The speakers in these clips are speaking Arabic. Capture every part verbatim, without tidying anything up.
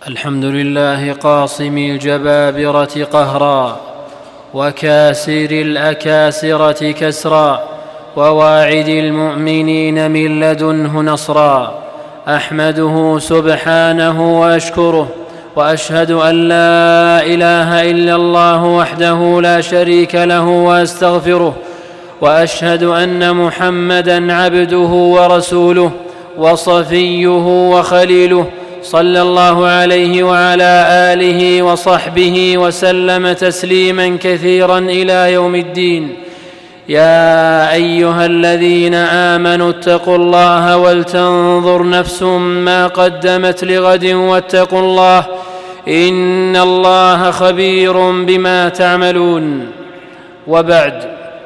الحمد لله قاصم الجبابرة قهرا، وكاسر الأكاسرة كسرا، وواعد المؤمنين من لدنه نصرا. أحمده سبحانه وأشكره، وأشهد أن لا إله إلا الله وحده لا شريك له، وأستغفره، وأشهد أن محمدًا عبده ورسوله وصفيه وخليله، صلى الله عليه وعلى آله وصحبه وسلم تسليماً كثيراً إلى يوم الدين. يا أيها الذين آمنوا اتقوا الله ولتنظر نفس ما قدمت لغد، واتقوا الله إن الله خبير بما تعملون. وبعد،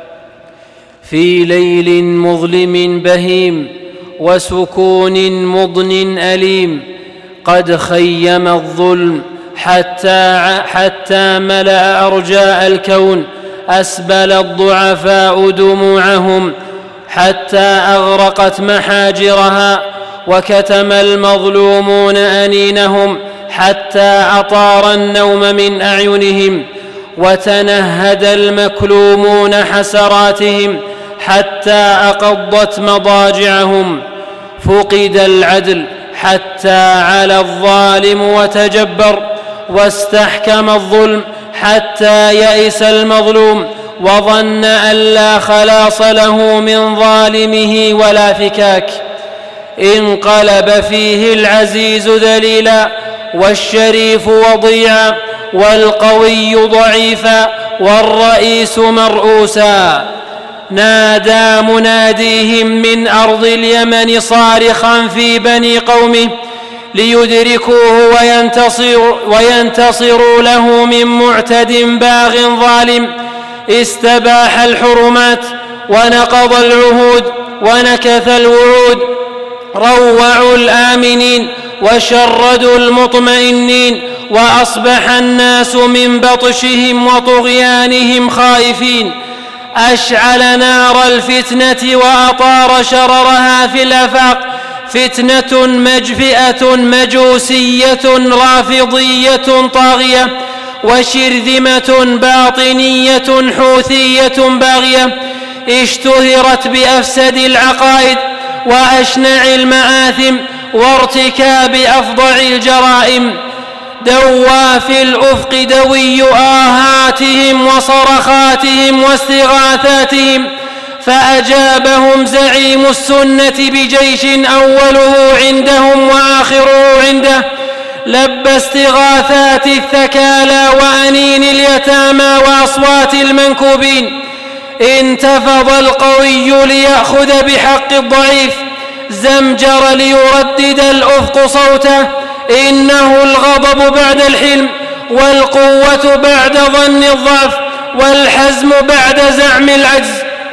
في ليل مظلم بهيم وسكون مضن أليم قد خيم الظلم حتى, حتى ملأ أرجاء الكون، أسبل الضعفاء دموعهم حتى أغرقت محاجرها، وكتم المظلومون أنينهم حتى أطار النوم من أعينهم، وتنهد المكلومون حسراتهم حتى أقضت مضاجعهم. فقد العدل حتى علا الظالم وتجبر، واستحكم الظلم حتى يئس المظلوم، وظن أن لا خلاص له من ظالمه ولا فكاك. انقلب فيه العزيز ذليلا، والشريف وضيعا، والقوي ضعيفا، والرئيس مرؤوسا. نادى مناديهم من أرض اليمن صارخا في بني قومه ليدركوه وينتصر وينتصروا له من معتد باغ ظالم، استباح الحرمات ونقض العهود ونكث الوعود، روعوا الآمنين وشردوا المطمئنين، وأصبح الناس من بطشهم وطغيانهم خائفين. أشعل نار الفتنة وأطار شررها في الآفاق، فتنة مجفئة مجوسية رافضية طاغية، وشرذمة باطنية حوثية باغية، اشتهرت بأفسد العقائد وأشنع المآثم وارتكاب أفظع الجرائم. دوى في الأفق دوي آهاتهم وصرخاتهم واستغاثاتهم، فأجابهم زعيم السنة بجيش أوله عندهم وآخره عنده، لبى استغاثات الثكالى وأنين اليتامى وأصوات المنكوبين. انتفض القوي ليأخذ بحق الضعيف، زمجر ليردد الأفق صوته. إنه الغضب بعد الحلم، والقوة بعد ظن الضعف، والحزم بعد زعم العجز.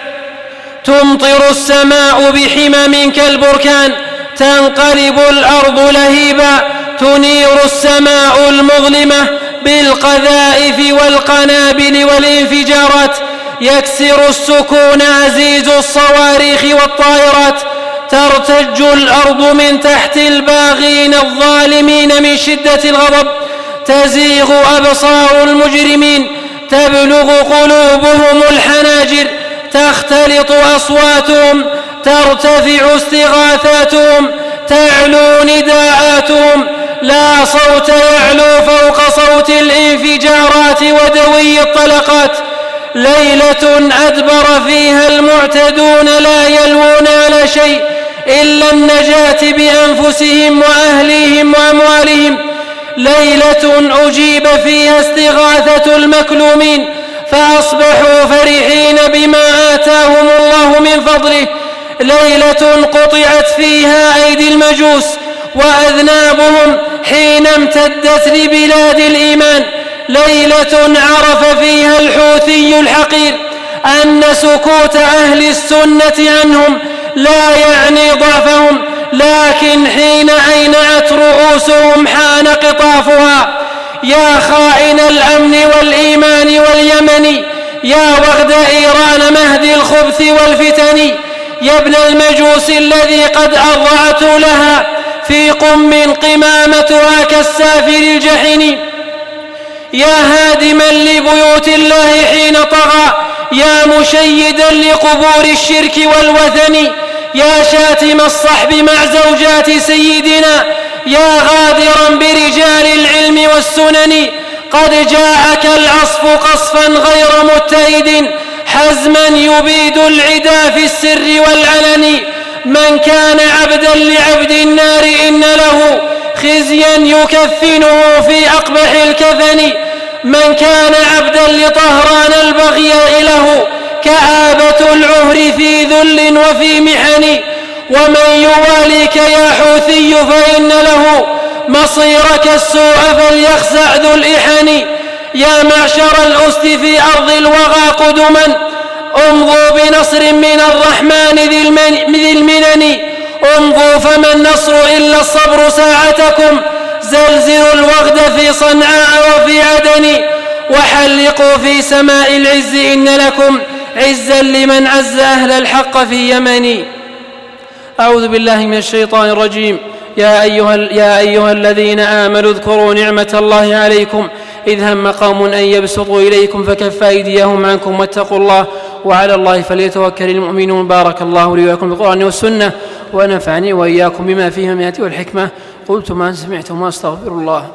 تمطر السماء بحمم كالبركان، تنقلب الأرض لهيبا، تنير السماء المظلمة بالقذائف والقنابل والانفجارات، يكسر السكون عزيز الصواريخ والطائرات. ترتج الأرض من تحت الباغين الظالمين من شدة الغضب، تزيغ أبصار المجرمين، تبلغ قلوبهم الحناجر، تختلط أصواتهم، ترتفع استغاثاتهم، تعلو نداءاتهم. لا صوت يعلو فوق صوت الانفجارات ودوي الطلقات. ليلة أدبر فيها المعتدون لا يلوون على شيء إلا النجاة بأنفسهم وأهليهم وأموالهم. ليلة أجيب فيها استغاثة المكلومين، فأصبحوا فرحين بما آتاهم الله من فضله. ليلة قطعت فيها أيدي المجوس وأذنابهم حين امتدت لبلاد الإيمان. ليلة عرف فيها الحوثي الحقير أن سكوت أهل السنة عنهم لا يعني ضعفهم، لكن حين أينعت رؤوسهم حان قطافها. يا خائن الأمن والإيمان واليمن، يا وغد إيران مهد الخبث والفتن، يا ابن المجوس الذي قد أضعت لها في قم قمامتها كالسافر الجحن. يا هادما لبيوت الله حين طغى، يا مشيدا لقبور الشرك والوثن، يا شاتم الصحب مع زوجات سيدنا، يا غادرا برجال العلم والسنن، قد جاءك العصف قصفا غير متئد، حزما يبيد العدا في السر والعلن. من كان عبدا لعبد النار إن له خزيا يكفنه في أقبح الكفن، من كان عبدا لطهران البغي له كآبة العهر في ذل وفي محن. ومن يواليك يا حوثي فإن له مصيرك السوء فليخزع ذو الإحن. يا معشر الأسد في أرض الوغى قدما، امضوا بنصر من الرحمن ذي المنن. امضوا فما النصر إلا الصبر ساعتكم، زلزلوا الوغد في صنعاء وفي عدن، وحلقوا في سماء العز إن لكم عزا لمن عز أهل الحق في يمن. أعوذ بالله من الشيطان الرجيم. يا أيها, يا أيها الذين آمنوا اذكروا نعمة الله عليكم إذ هم قوم أن يبسطوا إليكم فكف أيديهم عنكم واتقوا الله وعلى الله فليتوكل المؤمنون. بارك الله لي ولكم بالقرآن والسنة ونفعني وإياكم بما فيها من الآيات والحكمة. قلت ما سمعتم وأستغفر الله.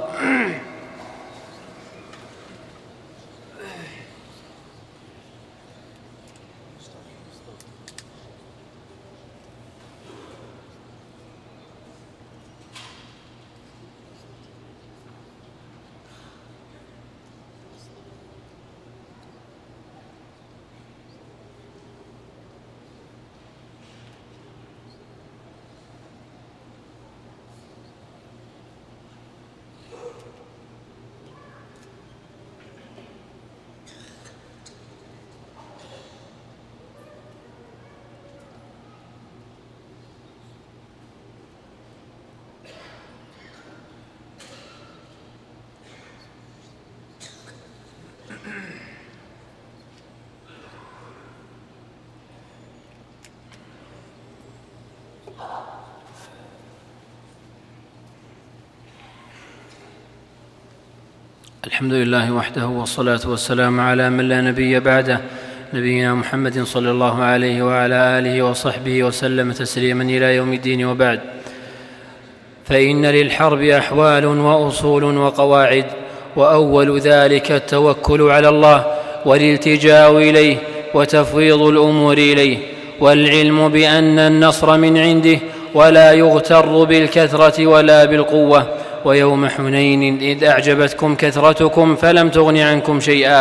الحمد لله وحده والصلاة والسلام على من لا نبي بعده، نبينا محمد صلى الله عليه وعلى آله وصحبه وسلم تسليما إلى يوم الدين. وبعد، فإن للحرب أحوال وأصول وقواعد، وأول ذلك التوكل على الله والالتجاء إليه وتفويض الأمور إليه، والعلم بأن النصر من عنده، ولا يغتر بالكثرة ولا بالقوة. ويوم حنين إذ أعجبتكم كثرتكم فلم تغن عنكم شيئا.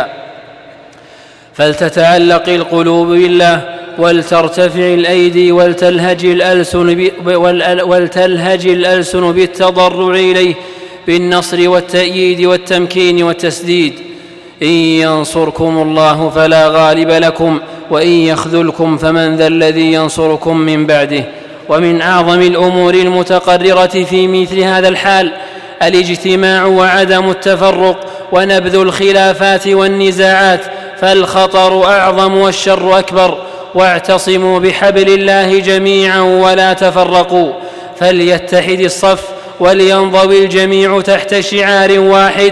فلتتعلق القلوب بالله، ولترتفع الأيدي، ولتلهج الألسن, ولتلهج الألسن بالتضرع إليه بالنصر والتأييد والتمكين والتسديد. إن ينصركم الله فلا غالب لكم، وإن يخذلكم فمن ذا الذي ينصركم من بعده. ومن أعظم الأمور المتقررة في مثل هذا الحال الاجتماع وعدم التفرق ونبذ الخلافات والنزاعات، فالخطر أعظم والشر أكبر. واعتصموا بحبل الله جميعا ولا تفرقوا، فليتحد الصف ولينضوي الجميع تحت شعار واحد،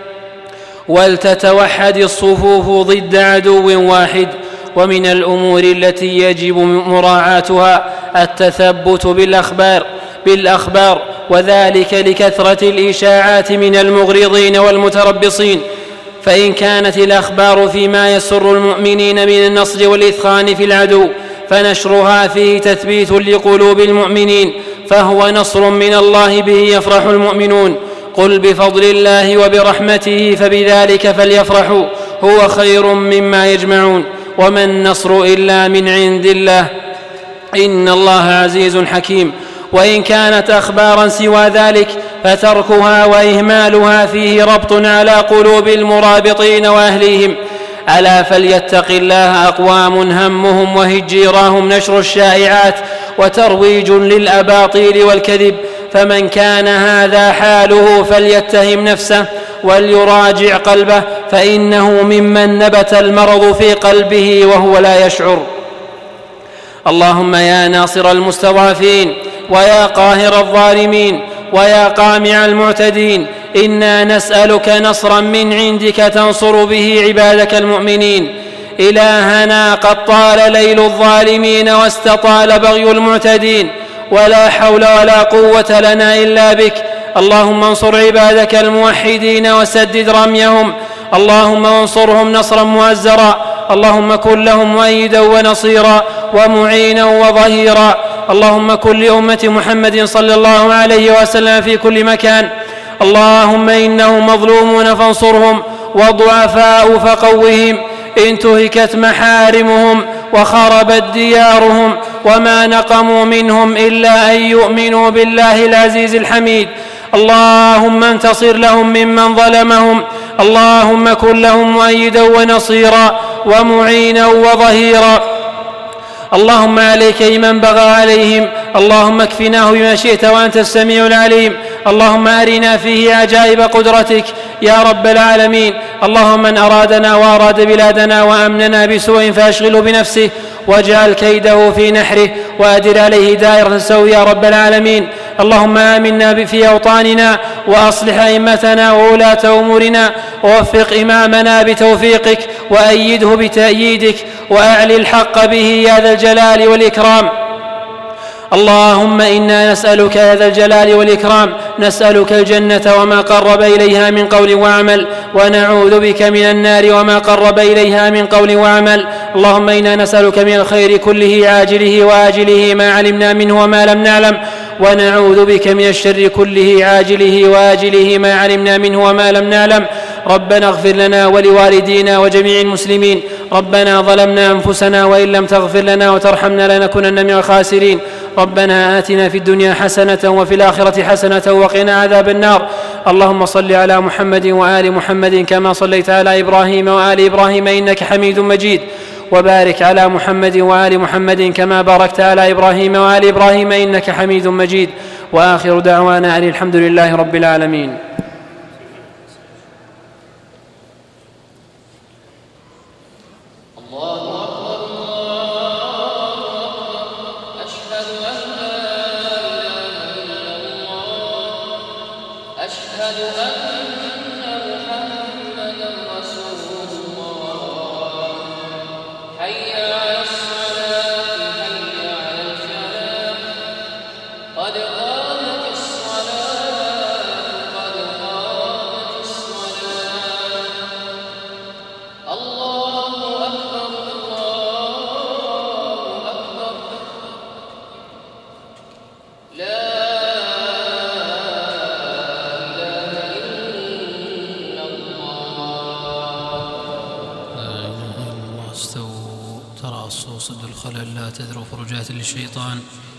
ولتتوحد الصفوف ضد عدو واحد. ومن الأمور التي يجب مراعاتها التثبت بالأخبار, بالأخبار وذلك لكثرة الإشاعات من المغرضين والمتربصين. فإن كانت الأخبار فيما يسر المؤمنين من النصر والإثخان في العدو، فنشرها فيه تثبيت لقلوب المؤمنين، فهو نصر من الله به يفرح المؤمنون. قل بفضل الله وبرحمته فبذلك فليفرحوا هو خير مما يجمعون، وما النصر إلا من عند الله، إن الله عزيز حكيم. وإن كانت أخبارا سوى ذلك فتركها وإهمالها فيه ربط على قلوب المرابطين وأهليهم. ألا فليتق الله أقوام همهم وهجيراهم نشر الشائعات وترويج للأباطيل والكذب. فمن كان هذا حاله فليتهم نفسه وليراجع قلبه، فإنه ممن نبت المرض في قلبه وهو لا يشعر. اللهم يا ناصر المستضعفين ويا قاهر الظالمين ويا قامع المعتدين، إنا نسألك نصرا من عندك تنصر به عبادك المؤمنين. إلهنا قد طال ليل الظالمين واستطال بغي المعتدين، ولا حول ولا قوة لنا إلا بك. اللهم انصر عبادك الموحدين وسدد رميهم، اللهم انصرهم نصرا مؤزرا، اللهم كن لهم مؤيدا ونصيرا ومعينا وظهيرا. اللهم كن لأمة محمد صلى الله عليه وسلم في كل مكان. اللهم إنهم مظلومون فانصرهم، والضعفاء فقوهم. انتهكت محارمهم وخربت ديارهم، وما نقموا منهم إلا أن يؤمنوا بالله العزيز الحميد. اللهم انتصر لهم ممن ظلمهم، اللهم كن لهم مؤيدا ونصيرا ومعينا وظهيرا. اللهم عليك بمن بغى عليهم، اللهم اكفناه بما شئت وأنت السميع العليم. اللهم أرنا فيه عجائب قدرتك يا رب العالمين. اللهم من أرادنا وأراد بلادنا وأمننا بسوء فأشغله بنفسه، واجعل كيده في نحره، وأدر عليه دائرة السوء يا رب العالمين. اللهم آمنا في أوطاننا، وأصلح أئمتنا وولاة أمورنا، ووفق إمامنا بتوفيقك، وأيده بتأييدك، وأعلي الحق به يا ذا الجلال والإكرام. اللهم إنا نسألك يا ذا الجلال والإكرام، نسألك الجنة وما قرب إليها من قول وعمل، ونعوذ بك من النار وما قرب إليها من قول وعمل. اللهم إنا نسألك من الخير كله عاجله وآجله ما علمنا منه وما لم نعلم، ونعوذ بك من الشر كله عاجله وآجله ما علمنا منه وما لم نعلم. ربنا اغفر لنا ولوالدينا وجميع المسلمين. ربنا ظلمنا أنفسنا وإن لم تغفر لنا وترحمنا لنكونن من الخاسرين. ربنا آتنا في الدنيا حسنة وفي الآخرة حسنة وقنا عذاب النار. اللهم صل على محمد وآل محمد كما صليت على إبراهيم وآل إبراهيم إنك حميد مجيد، وبارك على محمد وآل محمد كما باركت على إبراهيم وآل إبراهيم إنك حميد مجيد. وآخر دعوانا أن الحمد لله رب العالمين. الشيطان.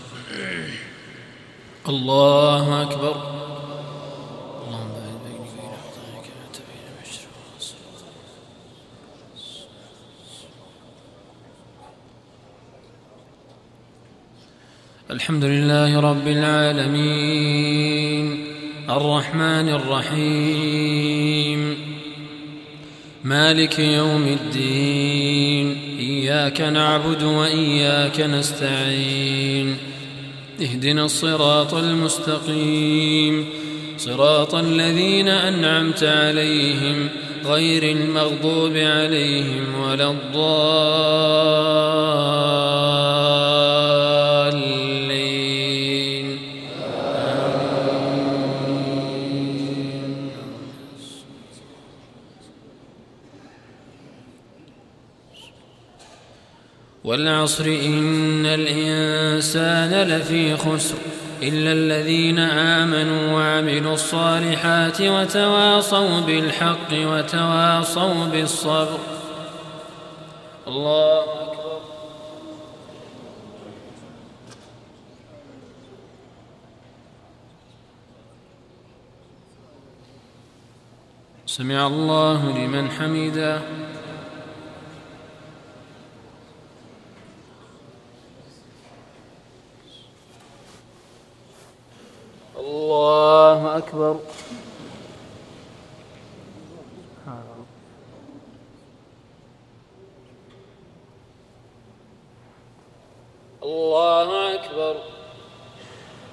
الله أكبر. اللهم باعد بيني وبين أخطائي كما تبين المشرق والمغرب. الحمد لله رب العالمين الرحمن الرحيم مالك يوم الدين، إياك نعبد وإياك نستعين، اهدنا الصراط المستقيم، صراط الذين أنعمت عليهم غير المغضوب عليهم ولا الضالين. والعصر إن الإنسان لفي خسر إلا الذين آمنوا وعملوا الصالحات وتواصوا بالحق وتواصوا بالصبر. الله أكبر. سمع الله لمن حمده. الله أكبر. الله أكبر.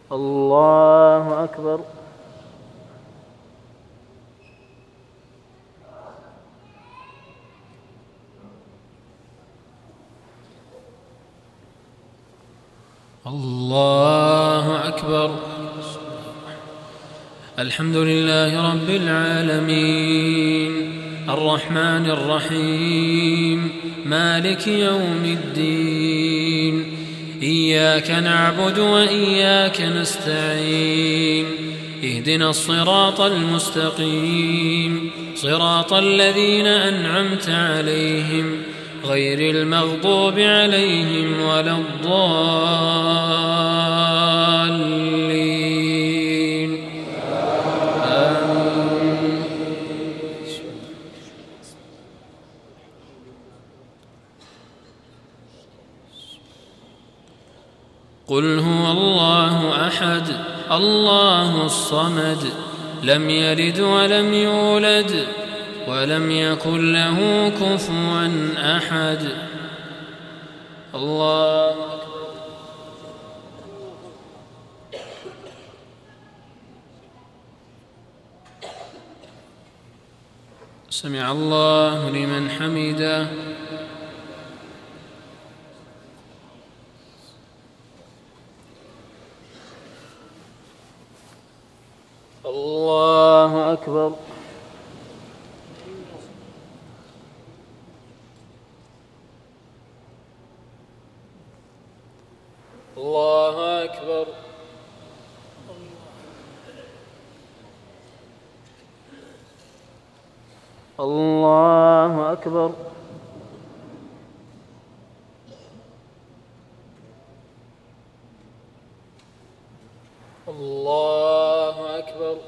الله أكبر. الله أكبر. الحمد لله رب العالمين الرحمن الرحيم مالك يوم الدين إياك نعبد وإياك نستعين اهدنا الصراط المستقيم صراط الذين أنعمت عليهم غير المغضوب عليهم ولا الضالين آمين. قل هو الله أحد الله الصمد لم يلد ولم يولد ولم يكن له كفوا أحد. الله أكبر. سمع الله لمن حمده. الله أكبر. الله أكبر. الله أكبر. الله أكبر.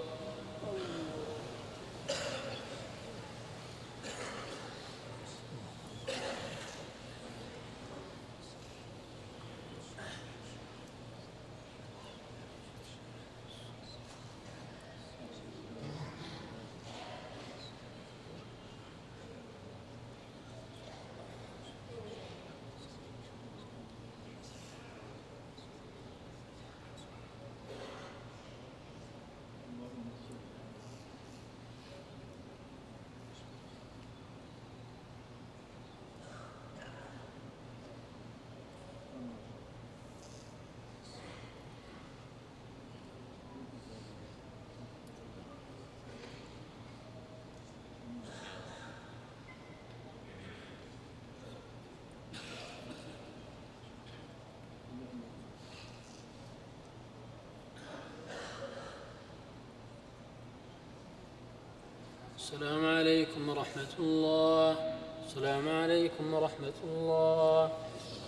السلام عليكم ورحمة الله. السلام عليكم ورحمة الله.